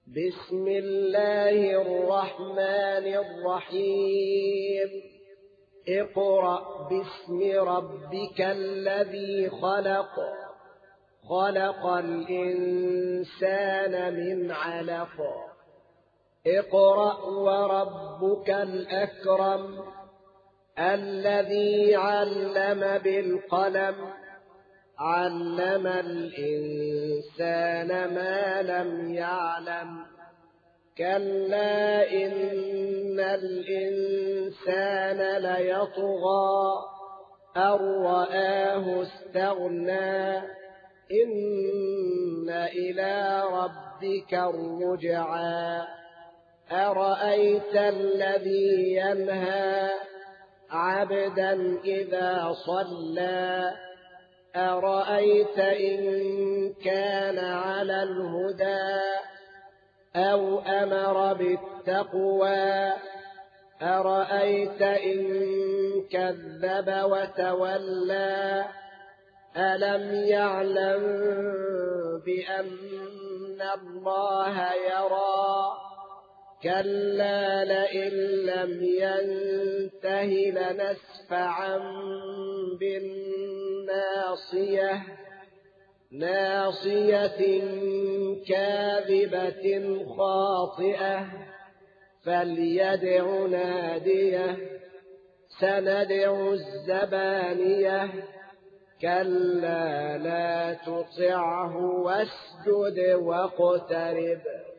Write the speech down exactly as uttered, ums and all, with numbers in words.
بسم الله الرحمن الرحيم اقرأ باسم ربك الذي خلق خلق الإنسان من علق اقرأ وربك الأكرم الذي علم بالقلم علم الإنسان ما لم يعلم كلا إن الإنسان ليطغى أن رآه استغنى إن إلى ربك الرجعى أرأيت الذي ينهى عبدا إذا صلى أرأيت إن كان على الهدى أو أمر بالتقوى أرأيت إن كذب وتولى ألم يعلم بأن الله يرى كلا لئن لم ينته لنسفعا بالناصية ناصية كاذبة خاطئة فليدع ناديه سندع الزبانية كلا لا تطعه واسجد واقترب